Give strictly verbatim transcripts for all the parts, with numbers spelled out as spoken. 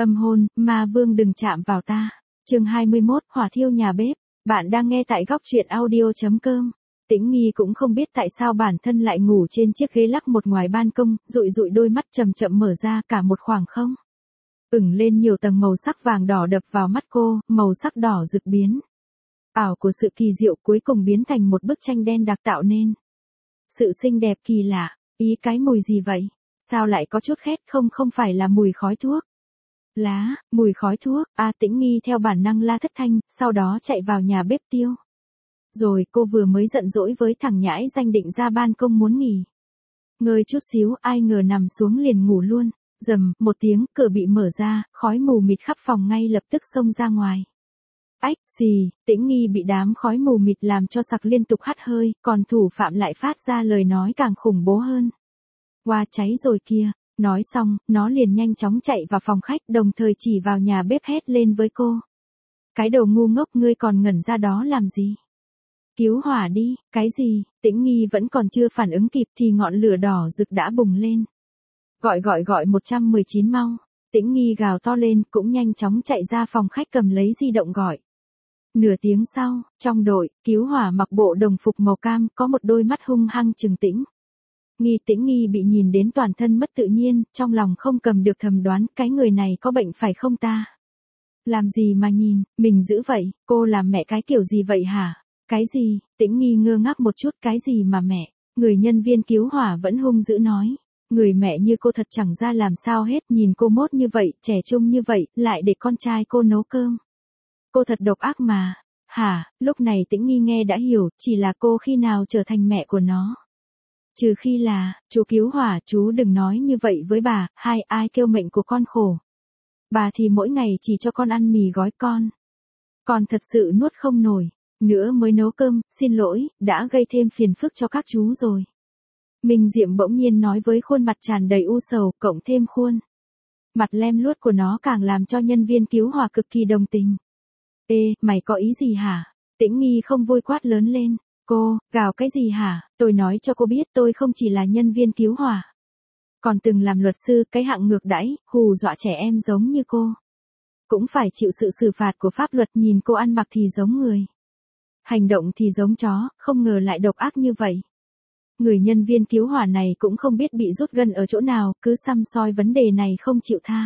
Âm hôn, ma vương đừng chạm vào ta. Chương hai mươi mốt, hỏa thiêu nhà bếp. Bạn đang nghe tại góc truyện audio chấm com. Tĩnh Nghi cũng không biết tại sao bản thân lại ngủ trên chiếc ghế lắc một ngoài ban công, dụi dụi đôi mắt chậm chậm mở ra cả một khoảng không. Ửng lên nhiều tầng màu sắc vàng đỏ đập vào mắt cô, màu sắc đỏ rực biến. Ảo của sự kỳ diệu cuối cùng biến thành một bức tranh đen đặc tạo nên. Sự xinh đẹp kỳ lạ, ý cái mùi gì vậy? Sao lại có chút khét không không phải là mùi khói thuốc? Lá, mùi khói thuốc, a Tĩnh Nghi theo bản năng la thất thanh, sau đó chạy vào nhà bếp tiêu. Rồi cô vừa mới giận dỗi với thằng nhãi danh định ra ban công muốn nghỉ. Ngơi chút xíu ai ngờ nằm xuống liền ngủ luôn, rầm, một tiếng, cửa bị mở ra, khói mù mịt khắp phòng ngay lập tức xông ra ngoài. Ách, xì, Tĩnh Nghi bị đám khói mù mịt làm cho sặc liên tục hắt hơi, còn thủ phạm lại phát ra lời nói càng khủng bố hơn. Qua cháy rồi kia. Nói xong, nó liền nhanh chóng chạy vào phòng khách đồng thời chỉ vào nhà bếp hét lên với cô. Cái đồ ngu ngốc ngươi còn ngẩn ra đó làm gì? Cứu hỏa đi, cái gì? Tĩnh Nghi vẫn còn chưa phản ứng kịp thì ngọn lửa đỏ rực đã bùng lên. Gọi gọi gọi một một chín mau. Tĩnh Nghi gào to lên cũng nhanh chóng chạy ra phòng khách cầm lấy di động gọi. Nửa tiếng sau, trong đội, cứu hỏa mặc bộ đồng phục màu cam có một đôi mắt hung hăng trừng Tĩnh. Nghi Tĩnh Nghi bị nhìn đến toàn thân mất tự nhiên, trong lòng không cầm được thầm đoán cái người này có bệnh phải không ta? Làm gì mà nhìn, mình dữ vậy, cô làm mẹ cái kiểu gì vậy hả? Cái gì? Tĩnh Nghi ngơ ngác một chút, cái gì mà mẹ? Người nhân viên cứu hỏa vẫn hung dữ nói. Người mẹ như cô thật chẳng ra làm sao hết, nhìn cô mốt như vậy, trẻ trung như vậy, lại để con trai cô nấu cơm. Cô thật độc ác mà. Hả? Lúc này Tĩnh Nghi nghe đã hiểu, chỉ là cô khi nào trở thành mẹ của nó. Trừ khi là, chú cứu hỏa, chú đừng nói như vậy với bà, hai ai kêu mệnh của con khổ. Bà thì mỗi ngày chỉ cho con ăn mì gói con. Con thật sự nuốt không nổi, nữa mới nấu cơm, xin lỗi, đã gây thêm phiền phức cho các chú rồi. Minh Diệm bỗng nhiên nói với khuôn mặt tràn đầy u sầu, cộng thêm khuôn mặt lem luốt của nó càng làm cho nhân viên cứu hỏa cực kỳ đồng tình. Ê, mày có ý gì hả? Tĩnh Nghi không vui quát lớn lên. Cô, gào cái gì hả? Tôi nói cho cô biết tôi không chỉ là nhân viên cứu hỏa. Còn từng làm luật sư, cái hạng ngược đãi, hù dọa trẻ em giống như cô. Cũng phải chịu sự xử phạt của pháp luật, nhìn cô ăn mặc thì giống người. Hành động thì giống chó, không ngờ lại độc ác như vậy. Người nhân viên cứu hỏa này cũng không biết bị rút gân ở chỗ nào, cứ săm soi vấn đề này không chịu tha.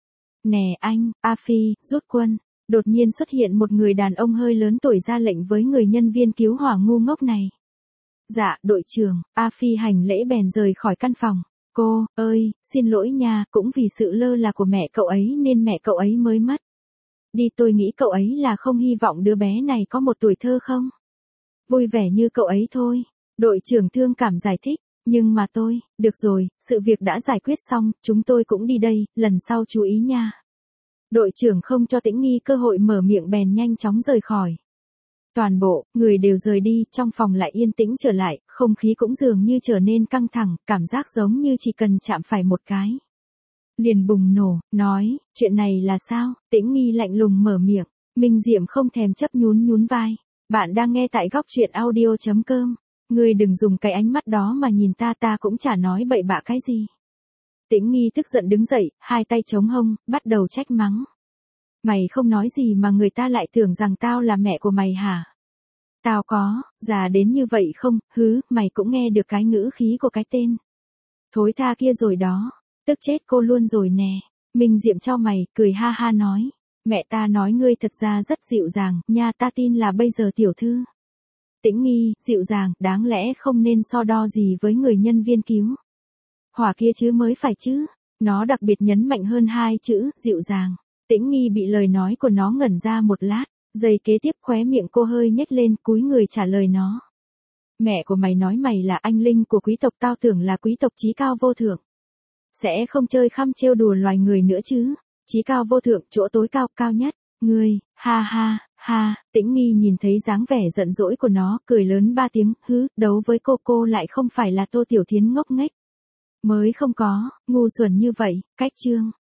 Nè anh, A Phi, rút quân. Đột nhiên xuất hiện một người đàn ông hơi lớn tuổi ra lệnh với người nhân viên cứu hỏa ngu ngốc này. Dạ, đội trưởng, A Phi hành lễ bèn rời khỏi căn phòng. Cô, ơi, xin lỗi nha, cũng vì sự lơ là của mẹ cậu ấy nên mẹ cậu ấy mới mất. Đi, tôi nghĩ cậu ấy là không hy vọng đứa bé này có một tuổi thơ không? Vui vẻ như cậu ấy thôi. Đội trưởng thương cảm giải thích, nhưng mà tôi, được rồi, sự việc đã giải quyết xong, chúng tôi cũng đi đây, lần sau chú ý nha. Đội trưởng không cho Tĩnh Nghi cơ hội mở miệng bèn nhanh chóng rời khỏi. Toàn bộ, người đều rời đi, trong phòng lại yên tĩnh trở lại, không khí cũng dường như trở nên căng thẳng, cảm giác giống như chỉ cần chạm phải một cái. Liền bùng nổ, nói, chuyện này là sao? Tĩnh Nghi lạnh lùng mở miệng, Minh Diệm không thèm chấp nhún nhún vai. Bạn đang nghe tại góc truyện audio chấm com. Ngươi đừng dùng cái ánh mắt đó mà nhìn ta, ta cũng chả nói bậy bạ cái gì. Tĩnh Nghi tức giận đứng dậy, hai tay chống hông, bắt đầu trách mắng. Mày không nói gì mà người ta lại tưởng rằng tao là mẹ của mày hả? Tao có, già đến như vậy không, hứ, mày cũng nghe được cái ngữ khí của cái tên. Thối tha kia rồi đó, tức chết cô luôn rồi nè. Minh Diệm cho mày, cười ha ha nói. Mẹ ta nói ngươi thật ra rất dịu dàng, nha ta tin là bây giờ tiểu thư. Tĩnh Nghi, dịu dàng, đáng lẽ không nên so đo gì với người nhân viên cứu hỏa kia chứ mới phải chứ. Nó đặc biệt nhấn mạnh hơn hai chữ, dịu dàng. Tĩnh Nghi bị lời nói của nó ngẩn ra một lát, giây kế tiếp khóe miệng cô hơi nhếch lên, cúi người trả lời nó. Mẹ của mày nói mày là anh linh của quý tộc, tao tưởng là quý tộc chí cao vô thượng. Sẽ không chơi khăm trêu đùa loài người nữa chứ. Chí cao vô thượng, chỗ tối cao, cao nhất. Ngươi, ha ha, ha, Tĩnh Nghi nhìn thấy dáng vẻ giận dỗi của nó, cười lớn ba tiếng, hứ, đấu với cô cô lại không phải là Tô Tiểu Thiến ngốc nghếch. Mới không có, ngu xuẩn như vậy, cách chương.